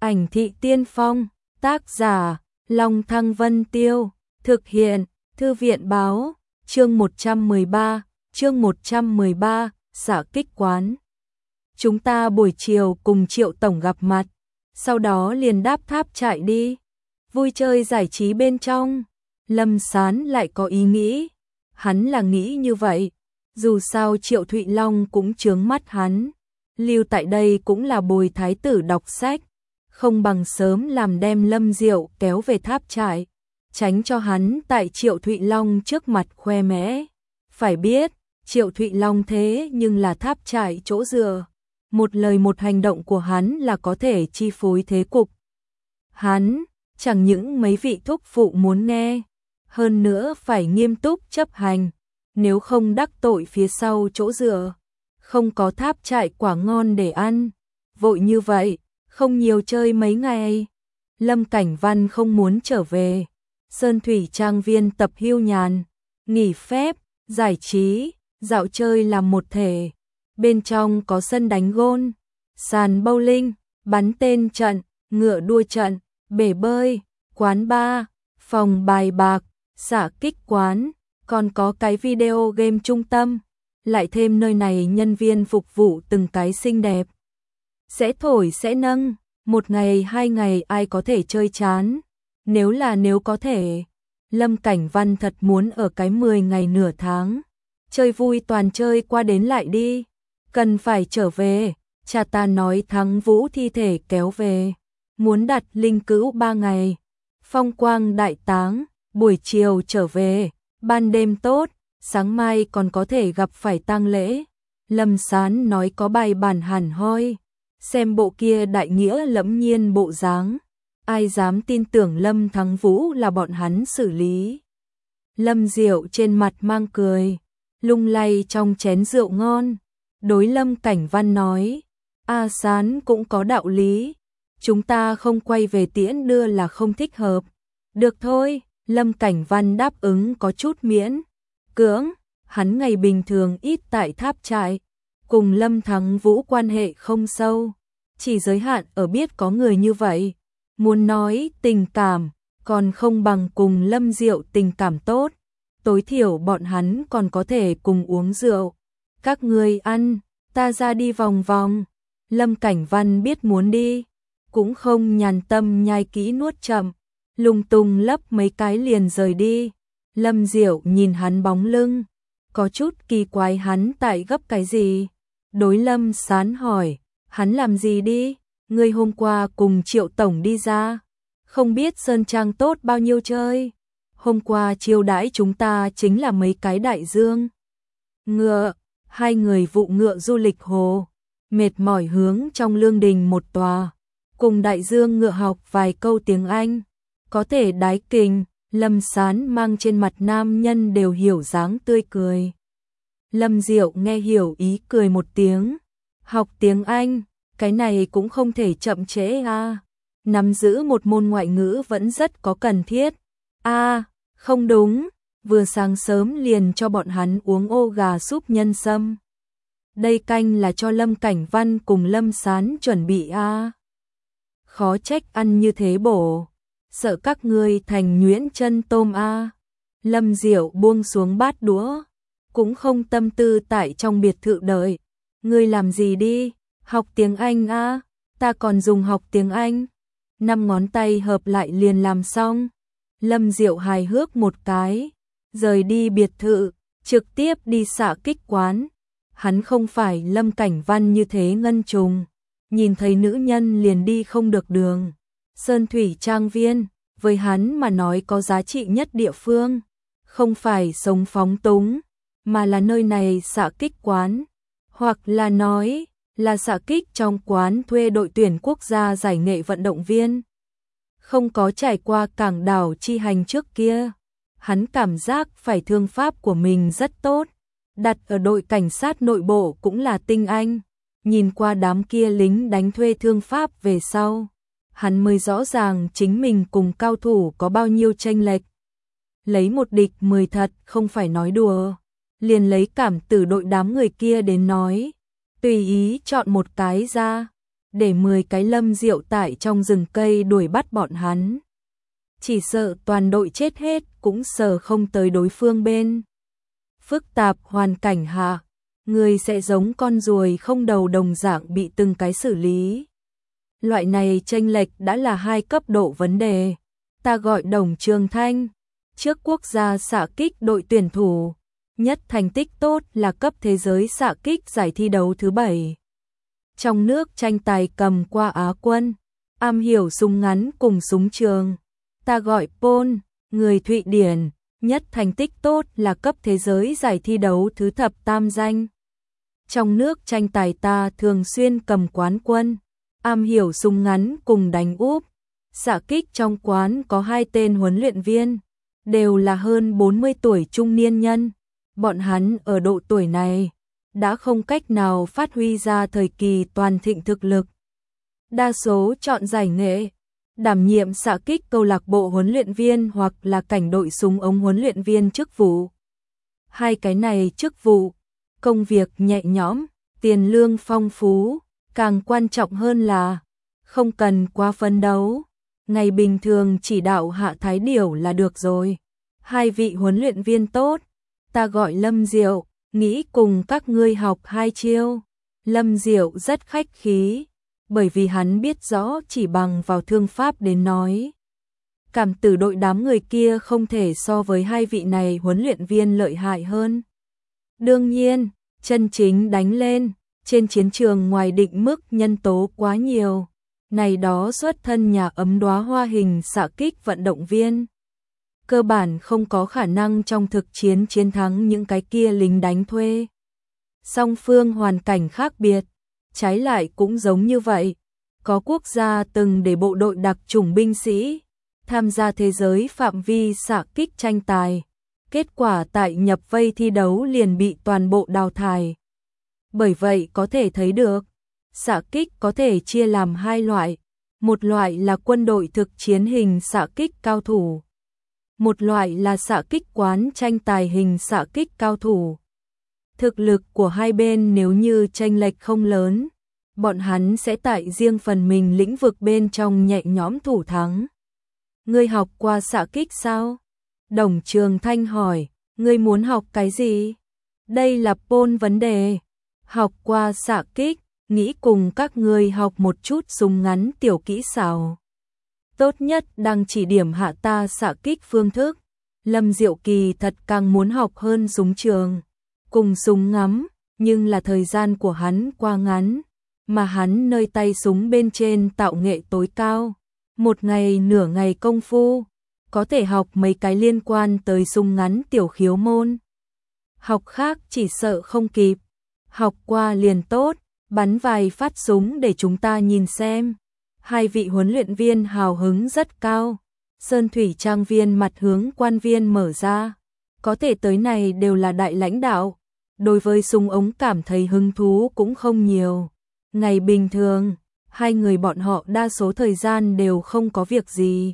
Ảnh thị tiên phong, tác giả, Long Thăng Vân Tiêu, thực hiện, Thư viện báo, chương 113, xạ kích quán. Chúng ta buổi chiều cùng Triệu Tổng gặp mặt, sau đó liền đáp tháp chạy đi. Vui chơi giải trí bên trong, Lâm Sán lại có ý nghĩ. Hắn là nghĩ như vậy, dù sao Triệu Thụy Long cũng chướng mắt hắn. Lưu tại đây cũng là bồi thái tử đọc sách, không bằng sớm làm đem Lâm Diệu kéo về tháp trại, tránh cho hắn tại Triệu Thụy Long trước mặt khoe mẽ. Phải biết, Triệu Thụy Long thế nhưng là tháp trại chỗ dựa, một lời một hành động của hắn là có thể chi phối thế cục. Hắn, chẳng những mấy vị thúc phụ muốn nghe, hơn nữa phải nghiêm túc chấp hành, nếu không đắc tội phía sau chỗ dựa. Không có tháp trại quả ngon để ăn, vội như vậy, không nhiều chơi mấy ngày. Lâm Cảnh Văn không muốn trở về, Sơn Thủy Trang Viên tập hưu nhàn, nghỉ phép, giải trí, dạo chơi làm một thể. Bên trong có sân đánh gôn, sàn bowling, bắn tên trận, ngựa đua trận, bể bơi, quán bar, phòng bài bạc, xạ kích quán, còn có cái video game trung tâm. Lại thêm nơi này nhân viên phục vụ từng cái xinh đẹp. Sẽ thổi sẽ nâng, một ngày hai ngày ai có thể chơi chán. Nếu có thể, Lâm Cảnh Văn thật muốn ở cái 10 ngày nửa tháng. Chơi vui toàn chơi qua đến lại đi. Cần phải trở về, cha ta nói Thắng Vũ thi thể kéo về. Muốn đặt linh cữu 3 ngày. Phong quang đại táng, buổi chiều trở về, ban đêm tốt. Sáng mai còn có thể gặp phải tang lễ. Lâm Sán nói có bài bản hẳn hoi. Xem bộ kia đại nghĩa lẫm nhiên bộ dáng, ai dám tin tưởng Lâm Thắng Vũ là bọn hắn xử lý. Lâm Diệu trên mặt mang cười, lung lay trong chén rượu ngon. Đối Lâm Cảnh Văn nói, A Sán cũng có đạo lý. Chúng ta không quay về tiễn đưa là không thích hợp. Được thôi, Lâm Cảnh Văn đáp ứng có chút miễn cưỡng, hắn ngày bình thường ít tại tháp trại, cùng Lâm Thắng Vũ quan hệ không sâu, chỉ giới hạn ở biết có người như vậy. Muốn nói tình cảm, còn không bằng cùng Lâm Diệu tình cảm tốt, tối thiểu bọn hắn còn có thể cùng uống rượu. Các người ăn, ta ra đi vòng vòng. Lâm Cảnh Văn biết muốn đi, cũng không nhàn tâm nhai kỹ nuốt chậm, lung tung lấp mấy cái liền rời đi. Lâm Diệu nhìn hắn bóng lưng, có chút kỳ quái hắn tại gấp cái gì. Đối Lâm Sán hỏi, hắn làm gì đi? Ngươi hôm qua cùng Triệu Tổng đi ra, không biết Sơn Trang tốt bao nhiêu chơi. Hôm qua chiêu đãi chúng ta chính là mấy cái đại dương ngựa, hai người vụ ngựa du lịch hồ, mệt mỏi hướng trong lương đình một tòa, cùng đại dương ngựa học vài câu tiếng Anh, có thể đái kình. Lâm Sán mang trên mặt nam nhân đều hiểu dáng tươi cười. Lâm Diệu nghe hiểu ý cười một tiếng. Học tiếng Anh, cái này cũng không thể chậm trễ a. Nắm giữ một môn ngoại ngữ vẫn rất có cần thiết. A, không đúng, vừa sáng sớm liền cho bọn hắn uống ô gà súp nhân sâm. Đây canh là cho Lâm Cảnh Văn cùng Lâm Sán chuẩn bị a. Khó trách ăn như thế bổ. Sợ các ngươi thành nhuyễn chân tôm a. Lâm Diệu buông xuống bát đũa, cũng không tâm tư tại trong biệt thự đợi. Ngươi làm gì đi? Học tiếng Anh a. Ta còn dùng học tiếng Anh. 5 ngón tay hợp lại liền làm xong. Lâm Diệu hài hước một cái, rời đi biệt thự, trực tiếp đi xạ kích quán. Hắn không phải Lâm Cảnh Văn như thế ngân trùng, nhìn thấy nữ nhân liền đi không được đường. Sơn Thủy Trang Viên, với hắn mà nói có giá trị nhất địa phương, không phải sống phóng túng, mà là nơi này xạ kích quán, hoặc là nói là xạ kích trong quán thuê đội tuyển quốc gia giải nghệ vận động viên. Không có trải qua cảng đảo chi hành trước kia, hắn cảm giác phải thương pháp của mình rất tốt, đặt ở đội cảnh sát nội bộ cũng là tinh anh. Nhìn qua đám kia lính đánh thuê thương pháp về sau, hắn mới rõ ràng chính mình cùng cao thủ có bao nhiêu chênh lệch. Lấy một địch 10 thật không phải nói đùa. Liền lấy cảm tử đội đám người kia đến nói, tùy ý chọn một cái ra, để 10 cái Lâm Diệu tại trong rừng cây đuổi bắt bọn hắn. Chỉ sợ toàn đội chết hết cũng sờ không tới đối phương bên. Phức tạp hoàn cảnh hạ, người sẽ giống con ruồi không đầu đồng dạng bị từng cái xử lý. Loại này chênh lệch đã là 2 cấp độ vấn đề. Ta gọi Đồng Trường Thanh, trước quốc gia xạ kích đội tuyển thủ, nhất thành tích tốt là cấp thế giới xạ kích giải thi đấu thứ 7. Trong nước tranh tài cầm qua Á quân, am hiểu súng ngắn cùng súng trường. Ta gọi Paul, người Thụy Điển, nhất thành tích tốt là cấp thế giới giải thi đấu thứ thập tam danh. Trong nước tranh tài ta thường xuyên cầm quán quân, am hiểu súng ngắn cùng đánh úp. Xạ kích trong quán có 2 tên huấn luyện viên, đều là hơn 40 tuổi trung niên nhân. Bọn hắn ở độ tuổi này đã không cách nào phát huy ra thời kỳ toàn thịnh thực lực. Đa số chọn giải nghệ, đảm nhiệm xạ kích câu lạc bộ huấn luyện viên hoặc là cảnh đội súng ống huấn luyện viên chức vụ. 2 cái này chức vụ, công việc nhẹ nhõm, tiền lương phong phú, càng quan trọng hơn là không cần quá phấn đấu. Ngày bình thường chỉ đạo hạ thái điểu là được rồi. 2 vị huấn luyện viên tốt, ta gọi Lâm Diệu, nghĩ cùng các ngươi học 2 chiêu. Lâm Diệu rất khách khí, bởi vì hắn biết rõ chỉ bằng vào thương pháp đến nói. Cảm tử đội đám người kia không thể so với 2 vị này huấn luyện viên lợi hại hơn. Đương nhiên, chân chính đánh lên, trên chiến trường ngoài định mức nhân tố quá nhiều. Này đó xuất thân nhà ấm đóa hoa hình xạ kích vận động viên. Cơ bản không có khả năng trong thực chiến chiến thắng những cái kia lính đánh thuê. Song phương hoàn cảnh khác biệt, trái lại cũng giống như vậy. Có quốc gia từng để bộ đội đặc chủng binh sĩ tham gia thế giới phạm vi xạ kích tranh tài. Kết quả tại nhập vây thi đấu liền bị toàn bộ đào thải. Bởi vậy có thể thấy được, xạ kích có thể chia làm 2 loại. Một loại là quân đội thực chiến hình xạ kích cao thủ. Một loại là xạ kích quán tranh tài hình xạ kích cao thủ. Thực lực của hai bên nếu như chênh lệch không lớn, bọn hắn sẽ tại riêng phần mình lĩnh vực bên trong nhẹ nhõm thủ thắng. Ngươi học qua xạ kích sao? Đồng Trường Thanh hỏi, ngươi muốn học cái gì? Đây là Paul vấn đề. Học qua xạ kích, nghĩ cùng các ngươi học một chút súng ngắn tiểu kỹ xảo. Tốt nhất đang chỉ điểm hạ ta xạ kích phương thức. Lâm Diệu Kỳ thật càng muốn học hơn súng trường, cùng súng ngắm, nhưng là thời gian của hắn quá ngắn, mà hắn nơi tay súng bên trên tạo nghệ tối cao. Một ngày nửa ngày công phu, có thể học mấy cái liên quan tới súng ngắn tiểu khiếu môn. Học khác chỉ sợ không kịp, học qua liền tốt, bắn vài phát súng để chúng ta nhìn xem. 2 vị huấn luyện viên hào hứng rất cao. Sơn Thủy Trang viên mặt hướng quan viên mở ra, có thể tới này đều là đại lãnh đạo, đối với súng ống cảm thấy hứng thú cũng không nhiều. Ngày bình thường, 2 người bọn họ đa số thời gian đều không có việc gì.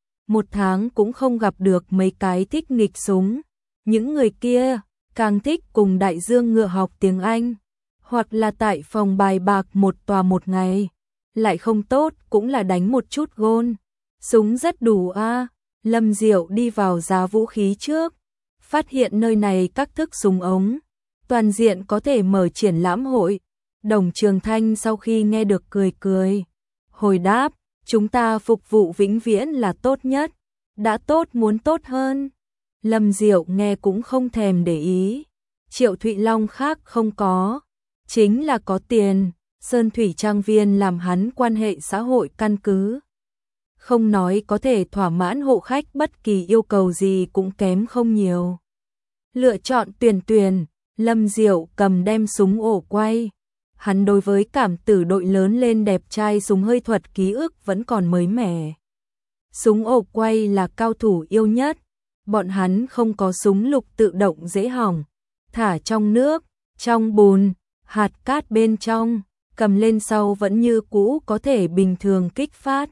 1 tháng cũng không gặp được mấy cái thích nghịch súng. Những người kia càng thích cùng đại dương ngựa học tiếng Anh, hoặc là tại phòng bài bạc một tòa một ngày. Lại không tốt cũng là đánh một chút gôn. Súng rất đủ a. Lâm Diệu đi vào giá vũ khí trước, phát hiện nơi này các thức súng ống, toàn diện có thể mở triển lãm hội. Đồng Trường Thanh sau khi nghe được cười cười, hồi đáp, chúng ta phục vụ vĩnh viễn là tốt nhất, đã tốt muốn tốt hơn. Lâm Diệu nghe cũng không thèm để ý, Triệu Thụy Long khác không có, chính là có tiền. Sơn Thủy Trang viên làm hắn quan hệ xã hội căn cứ. Không nói có thể thỏa mãn hộ khách bất kỳ yêu cầu gì cũng kém không nhiều. Lựa chọn tuyển, Lâm Diệu cầm đem súng ổ quay. Hắn đối với cảm tử đội lớn lên đẹp trai súng hơi thuật ký ức vẫn còn mới mẻ. Súng ổ quay là cao thủ yêu nhất. Bọn hắn không có súng lục tự động dễ hỏng. Thả trong nước, trong bùn, hạt cát bên trong, cầm lên sau vẫn như cũ có thể bình thường kích phát.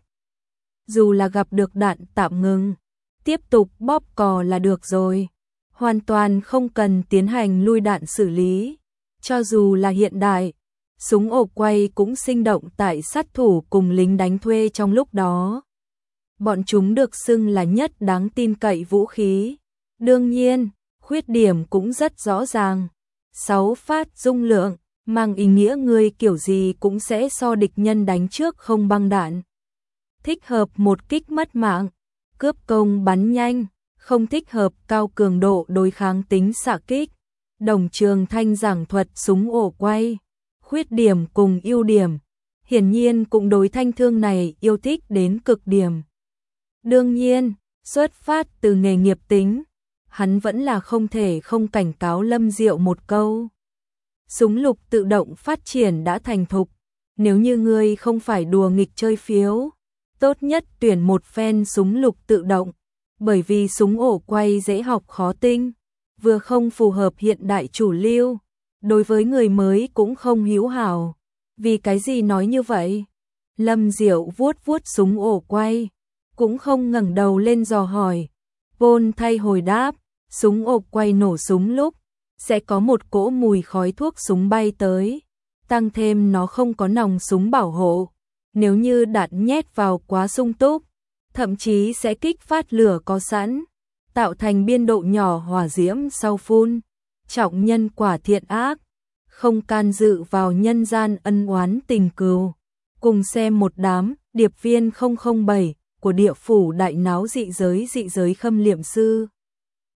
Dù là gặp được đạn tạm ngừng, tiếp tục bóp cò là được rồi. Hoàn toàn không cần tiến hành lui đạn xử lý. Cho dù là hiện đại, Súng ổ quay cũng sinh động tại sát thủ cùng lính đánh thuê trong lúc đó. Bọn chúng được xưng là nhất đáng tin cậy vũ khí. Đương nhiên, khuyết điểm cũng rất rõ ràng. 6 phát dung lượng, mang ý nghĩa người kiểu gì cũng sẽ so địch nhân đánh trước không băng đạn. Thích hợp một kích mất mạng, cướp công bắn nhanh, không thích hợp cao cường độ đối kháng tính xạ kích. Đồng Trường Thanh giảng thuật súng ổ quay, khuyết điểm cùng ưu điểm, hiển nhiên cũng đối thanh thương này yêu thích đến cực điểm. Đương nhiên, xuất phát từ nghề nghiệp tính, hắn vẫn là không thể không cảnh cáo Lâm Diệu một câu. Súng lục tự động phát triển đã thành thục, nếu như ngươi không phải đùa nghịch chơi phiếu, tốt nhất tuyển một phen súng lục tự động, bởi vì súng ổ quay dễ học khó tinh, vừa không phù hợp hiện đại chủ lưu, đối với người mới cũng không hữu hảo. Vì cái gì nói như vậy? Lâm Diệu vuốt vuốt súng ổ quay, cũng không ngẩng đầu lên dò hỏi. Paul thay hồi đáp, súng ổ quay nổ súng lúc sẽ có một cỗ mùi khói thuốc súng bay tới, tăng thêm nó không có nòng súng bảo hộ, nếu như đạn nhét vào quá sung túc, thậm chí sẽ kích phát lửa có sẵn, tạo thành biên độ nhỏ hỏa diễm sau phun, trọng nhân quả thiện ác, không can dự vào nhân gian ân oán tình cừu. Cùng xem một đám điệp viên 007 của địa phủ đại náo dị giới khâm liệm sư.